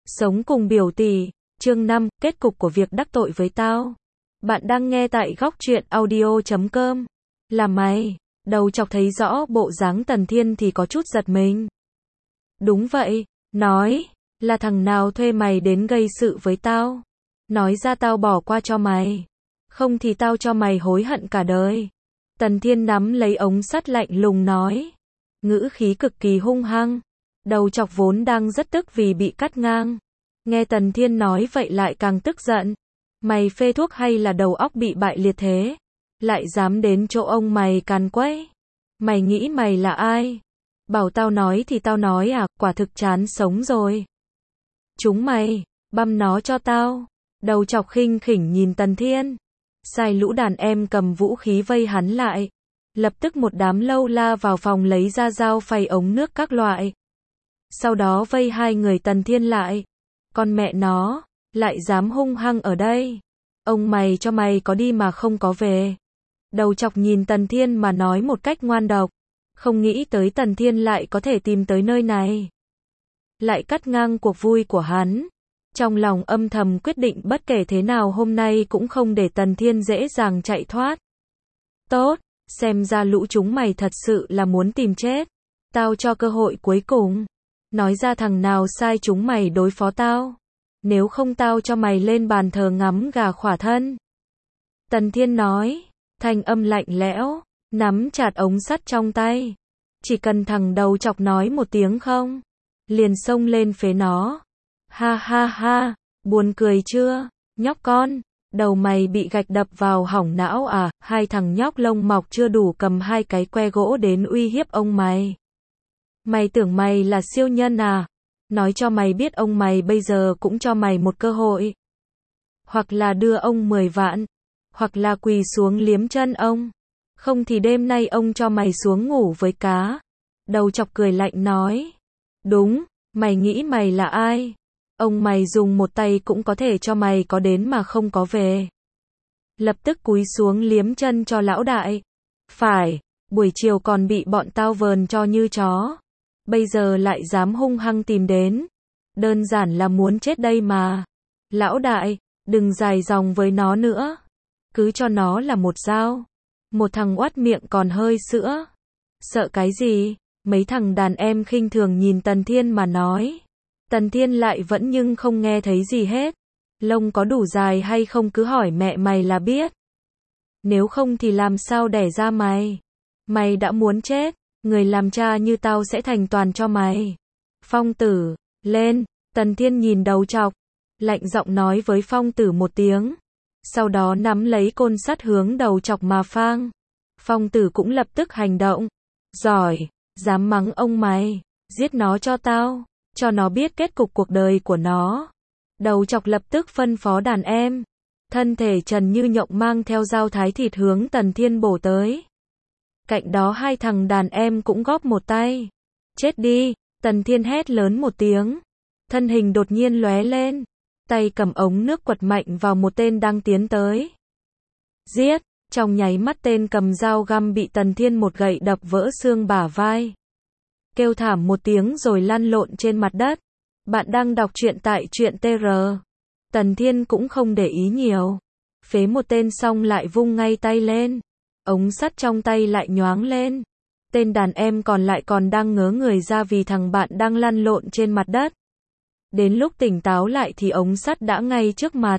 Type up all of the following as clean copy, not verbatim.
Sống cùng biểu tỷ, chương 5, kết cục của việc đắc tội với tao. Bạn đang nghe tại góc truyện audio.com. Là mày, đầu chọc thấy rõ bộ dáng Tần Thiên thì có chút giật mình. Đúng vậy, nói, là thằng nào thuê mày đến gây sự với tao? Nói ra tao bỏ qua cho mày. Không thì tao cho mày hối hận cả đời. Tần Thiên nắm lấy ống sắt lạnh lùng nói. Ngữ khí cực kỳ hung hăng. Đầu chọc vốn đang rất tức vì bị cắt ngang. Nghe Tần Thiên nói vậy lại càng tức giận. Mày phê thuốc hay là đầu óc bị bại liệt thế? Lại dám đến chỗ ông mày càn quấy? Mày nghĩ mày là ai? Bảo tao nói thì tao nói à, quả thực chán sống rồi. Chúng mày, băm nó cho tao. Đầu chọc khinh khỉnh nhìn Tần Thiên. Sai lũ đàn em cầm vũ khí vây hắn lại. Lập tức một đám lâu la vào phòng lấy ra dao phay ống nước các loại. Sau đó vây hai người Tần Thiên lại. Con mẹ nó, lại dám hung hăng ở đây. Ông mày cho mày có đi mà không có về. Đầu chọc nhìn Tần Thiên mà nói một cách ngoan độc. Không nghĩ tới Tần Thiên lại có thể tìm tới nơi này. Lại cắt ngang cuộc vui của hắn. Trong lòng âm thầm quyết định bất kể thế nào hôm nay cũng không để Tần Thiên dễ dàng chạy thoát. Tốt, xem ra lũ chúng mày thật sự là muốn tìm chết. Tao cho cơ hội cuối cùng. Nói ra thằng nào sai chúng mày đối phó tao. Nếu không tao cho mày lên bàn thờ ngắm gà khỏa thân. Tần Thiên nói, thanh âm lạnh lẽo, nắm chặt ống sắt trong tay. Chỉ cần thằng đầu chọc nói một tiếng không, liền xông lên phế nó. Ha ha ha, buồn cười chưa, nhóc con, đầu mày bị gạch đập vào hỏng não à, hai thằng nhóc lông mọc chưa đủ cầm hai cái que gỗ đến uy hiếp ông mày. Mày tưởng mày là siêu nhân à? Nói cho mày biết ông mày bây giờ cũng cho mày một cơ hội. Hoặc là đưa ông 10 vạn, hoặc là quỳ xuống liếm chân ông. Không thì đêm nay ông cho mày xuống ngủ với cá. Đầu chọc cười lạnh nói. Đúng, mày nghĩ mày là ai? Ông mày dùng một tay cũng có thể cho mày có đến mà không có về. Lập tức cúi xuống liếm chân cho lão đại. Phải, buổi chiều còn bị bọn tao vờn cho như chó. Bây giờ lại dám hung hăng tìm đến. Đơn giản là muốn chết đây mà. Lão đại, đừng dài dòng với nó nữa. Cứ cho nó là một dao. Một thằng oát miệng còn hơi sữa. Sợ cái gì? Mấy thằng đàn em khinh thường nhìn Tần Thiên mà nói. Tần Thiên lại vẫn nhưng không nghe thấy gì hết. Lông có đủ dài hay không cứ hỏi mẹ mày là biết. Nếu không thì làm sao đẻ ra mày? Mày đã muốn chết. Người làm cha như tao sẽ thành toàn cho mày. Phong tử, lên. Tần Thiên nhìn đầu chọc. Lạnh giọng nói với Phong tử một tiếng. Sau đó nắm lấy côn sắt hướng đầu chọc mà phang. Phong tử cũng lập tức hành động. Giỏi, dám mắng ông mày. Giết nó cho tao. Cho nó biết kết cục cuộc đời của nó. Đầu chọc lập tức phân phó đàn em. Thân thể trần như nhộng mang theo dao thái thịt hướng Tần Thiên bổ tới. Cạnh đó hai thằng đàn em cũng góp một tay. Chết đi, Tần Thiên hét lớn một tiếng. Thân hình đột nhiên lóe lên. Tay cầm ống nước quật mạnh vào một tên đang tiến tới. Giết, trong nháy mắt tên cầm dao găm bị Tần Thiên một gậy đập vỡ xương bả vai. Kêu thảm một tiếng rồi lăn lộn trên mặt đất. Bạn đang đọc truyện tại truyện TR. Tần Thiên cũng không để ý nhiều. Phế một tên xong lại vung ngay tay lên. Ống sắt trong tay lại nhoáng lên. Tên đàn em còn lại còn đang ngớ người ra vì thằng bạn đang lăn lộn trên mặt đất. Đến lúc tỉnh táo lại thì ống sắt đã ngay trước mặt.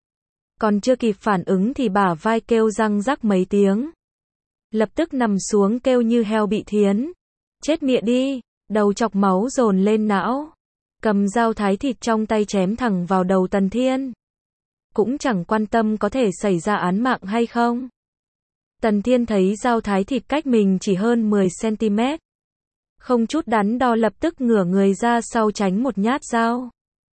Còn chưa kịp phản ứng thì bả vai kêu răng rắc mấy tiếng. Lập tức nằm xuống kêu như heo bị thiến. Chết mẹ đi, đầu chọc máu dồn lên não. Cầm dao thái thịt trong tay chém thẳng vào đầu Tần Thiên. Cũng chẳng quan tâm có thể xảy ra án mạng hay không. Tần Thiên thấy dao thái thịt cách mình chỉ hơn 10 cm. Không chút đắn đo lập tức ngửa người ra sau tránh một nhát dao.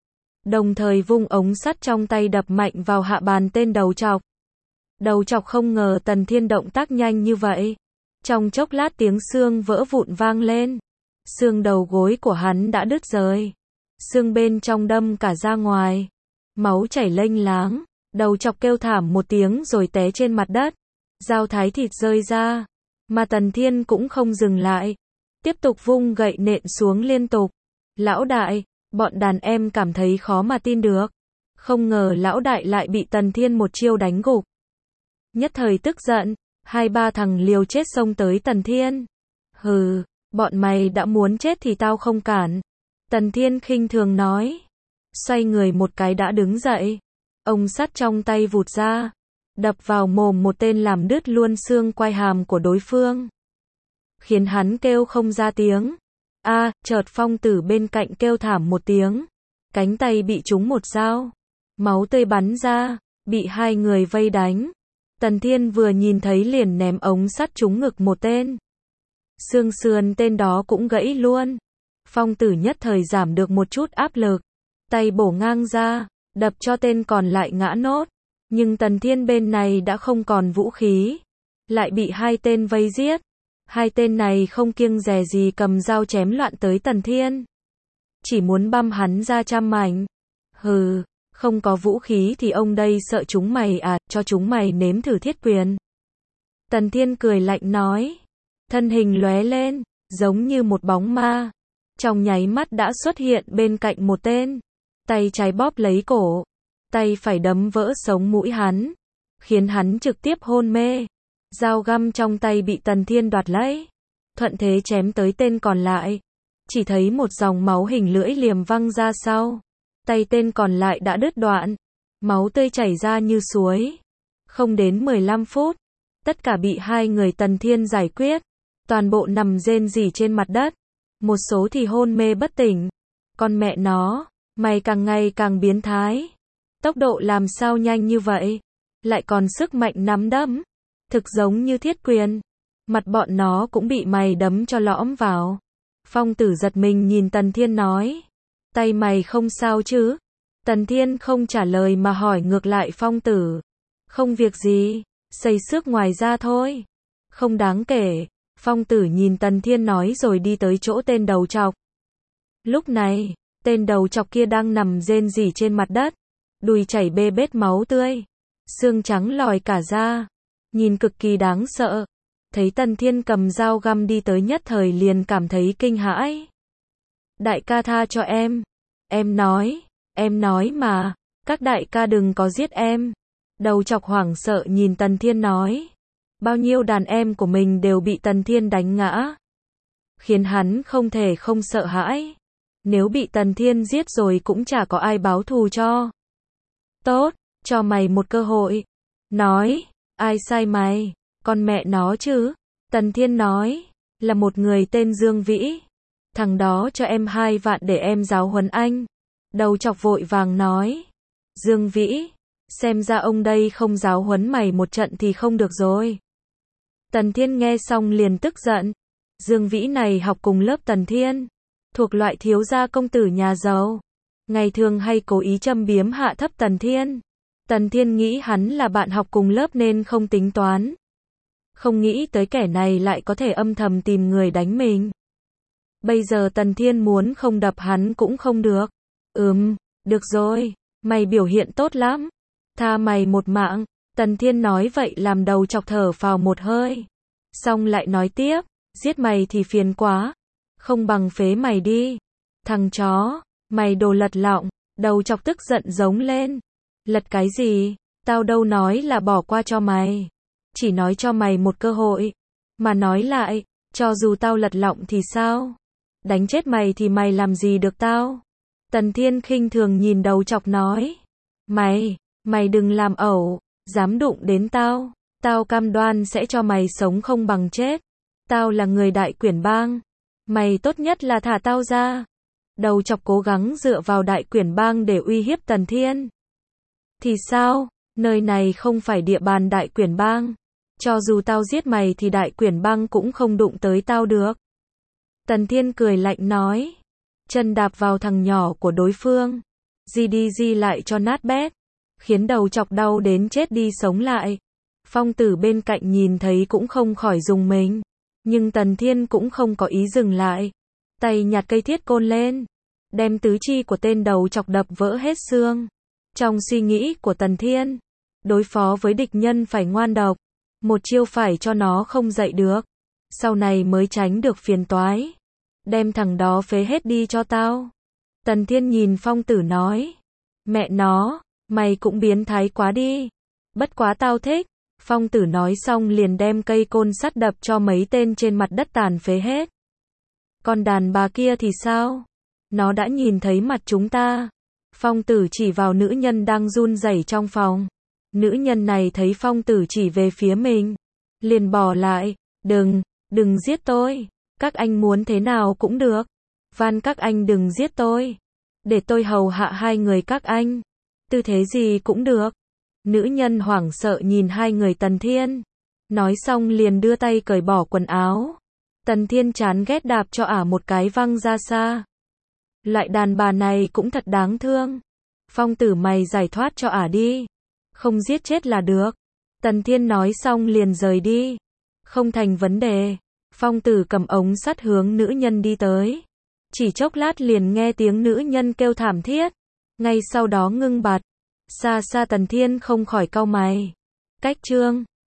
Đồng thời vung ống sắt trong tay đập mạnh vào hạ bàn tên đầu chọc. Đầu chọc không ngờ Tần Thiên động tác nhanh như vậy. Trong chốc lát tiếng xương vỡ vụn vang lên. Xương đầu gối của hắn đã đứt rời. Xương bên trong đâm cả ra ngoài. Máu chảy lênh láng. Đầu chọc kêu thảm một tiếng rồi té trên mặt đất. Dao thái thịt rơi ra. Mà Tần Thiên cũng không dừng lại. Tiếp tục vung gậy nện xuống liên tục. Lão đại, Bọn đàn em cảm thấy khó mà tin được. Không ngờ lão đại lại bị Tần Thiên một chiêu đánh gục. Nhất thời tức giận, hai ba thằng liều chết xông tới Tần Thiên. Hừ, bọn mày đã muốn chết thì tao không cản. Tần Thiên khinh thường nói. Xoay người một cái đã đứng dậy. Ông sắt trong tay vụt ra, đập vào mồm một tên làm đứt luôn xương quai hàm của đối phương, khiến hắn kêu không ra tiếng. Chợt Phong Tử bên cạnh kêu thảm một tiếng, cánh tay bị trúng một dao, máu tươi bắn ra, bị hai người vây đánh. Tần Thiên vừa nhìn thấy liền ném ống sắt trúng ngực một tên. Xương sườn tên đó cũng gãy luôn. Phong Tử nhất thời giảm được một chút áp lực, tay bổ ngang ra, đập cho tên còn lại ngã nốt. Nhưng Tần Thiên bên này đã không còn vũ khí, lại bị hai tên vây giết. Hai tên này không kiêng dè gì cầm dao chém loạn tới Tần Thiên, chỉ muốn băm hắn ra trăm mảnh. Hừ, không có vũ khí thì ông đây sợ chúng mày à, cho chúng mày nếm thử thiết quyền. Tần Thiên cười lạnh nói, thân hình lóe lên, giống như một bóng ma, trong nháy mắt đã xuất hiện bên cạnh một tên, tay trái bóp lấy cổ, tay phải đấm vỡ sống mũi hắn, khiến hắn trực tiếp hôn mê. Dao găm trong tay bị Tần Thiên đoạt lấy, thuận thế chém tới tên còn lại. Chỉ thấy một dòng máu hình lưỡi liềm văng ra sau, tay tên còn lại đã đứt đoạn, máu tươi chảy ra như suối. Không đến 15 phút, tất cả bị hai người Tần Thiên giải quyết, toàn bộ nằm rên rỉ trên mặt đất, một số thì hôn mê bất tỉnh. Con mẹ nó, mày càng ngày càng biến thái. Tốc độ làm sao nhanh như vậy, lại còn sức mạnh nắm đấm, thực giống như thiết quyền. Mặt bọn nó cũng bị mày đấm cho lõm vào. Phong Tử giật mình nhìn Tần Thiên nói, tay mày không sao chứ? Tần Thiên không trả lời mà hỏi ngược lại Phong Tử. Không việc gì, xây xước ngoài da thôi, không đáng kể. Phong Tử nhìn Tần Thiên nói rồi đi tới chỗ tên đầu trọc. Lúc này, tên đầu trọc kia đang nằm rên rỉ trên mặt đất, đùi chảy bê bết máu tươi, xương trắng lòi cả ra, nhìn cực kỳ đáng sợ. Thấy Tần Thiên cầm dao găm đi tới nhất thời liền cảm thấy kinh hãi. Đại ca tha cho em nói mà, các đại ca đừng có giết em. Đầu trọc hoảng sợ nhìn Tần Thiên nói, bao nhiêu đàn em của mình đều bị Tần Thiên đánh ngã, khiến hắn không thể không sợ hãi. Nếu bị Tần Thiên giết rồi cũng chả có ai báo thù cho. Tốt, cho mày một cơ hội. Nói, ai sai mày? Con mẹ nó chứ. Tần Thiên nói, là một người tên Dương Vĩ. Thằng đó cho em 2 vạn để em giáo huấn anh. Đầu trọc vội vàng nói, Dương Vĩ, xem ra ông đây không giáo huấn mày một trận thì không được rồi. Tần Thiên nghe xong liền tức giận. Dương Vĩ này học cùng lớp Tần Thiên, thuộc loại thiếu gia công tử nhà giàu, ngày thường hay cố ý châm biếm hạ thấp Tần Thiên. Tần Thiên nghĩ hắn là bạn học cùng lớp nên không tính toán. Không nghĩ tới kẻ này lại có thể âm thầm tìm người đánh mình. Bây giờ Tần Thiên muốn không đập hắn cũng không được. Được rồi, mày biểu hiện tốt lắm, tha mày một mạng. Tần Thiên nói vậy làm đầu chọc thở phào một hơi. Xong lại nói tiếp, giết mày thì phiền quá, không bằng phế mày đi. Thằng chó, mày đồ lật lọng. Đầu chọc tức giận giống lên. Lật cái gì, tao đâu nói là bỏ qua cho mày, chỉ nói cho mày một cơ hội. Mà nói lại, cho dù tao lật lọng thì sao? Đánh chết mày thì mày làm gì được tao? Tần Thiên khinh thường nhìn đầu chọc nói, mày đừng làm ẩu, dám đụng đến tao, tao cam đoan sẽ cho mày sống không bằng chết. Tao là người Đại Quyển Bang, mày tốt nhất là thả tao ra. Đầu chọc cố gắng dựa vào Đại Quyển Bang để uy hiếp Tần Thiên. Thì sao, nơi này không phải địa bàn Đại Quyển Bang, cho dù tao giết mày thì Đại Quyển Bang cũng không đụng tới tao được. Tần Thiên cười lạnh nói, chân đạp vào thằng nhỏ của đối phương, GDG lại cho nát bét, khiến đầu chọc đau đến chết đi sống lại. Phong Tử bên cạnh nhìn thấy cũng không khỏi rùng mình, nhưng Tần Thiên cũng không có ý dừng lại, tay nhặt cây thiết côn lên, đem tứ chi của tên đầu chọc đập vỡ hết xương. Trong suy nghĩ của Tần Thiên, đối phó với địch nhân phải ngoan độc, một chiêu phải cho nó không dậy được, sau này mới tránh được phiền toái. Đem thằng đó phế hết đi cho tao. Tần Thiên nhìn Phong Tử nói. Mẹ nó, mày cũng biến thái quá đi. Bất quá tao thích. Phong Tử nói xong liền đem cây côn sắt đập cho mấy tên trên mặt đất tàn phế hết. Còn đàn bà kia thì sao? Nó đã nhìn thấy mặt chúng ta. Phong Tử chỉ vào nữ nhân đang run rẩy trong phòng. Nữ nhân này thấy Phong Tử chỉ về phía mình, liền bỏ lại. Đừng giết tôi. Các anh muốn thế nào cũng được. Van các anh đừng giết tôi. Để tôi hầu hạ hai người các anh. Tư thế gì cũng được. Nữ nhân hoảng sợ nhìn hai người Tần Thiên. Nói xong liền đưa tay cởi bỏ quần áo. Tần Thiên chán ghét đạp cho ả một cái văng ra xa. Loại đàn bà này cũng thật đáng thương. Phong Tử mày giải thoát cho ả đi. Không giết chết là được. Tần Thiên nói xong liền rời đi. Không thành vấn đề. Phong Tử cầm ống sắt hướng nữ nhân đi tới. Chỉ chốc lát liền nghe tiếng nữ nhân kêu thảm thiết. Ngay sau đó ngưng bặt. Xa xa Tần Thiên không khỏi cau mày. Cách chương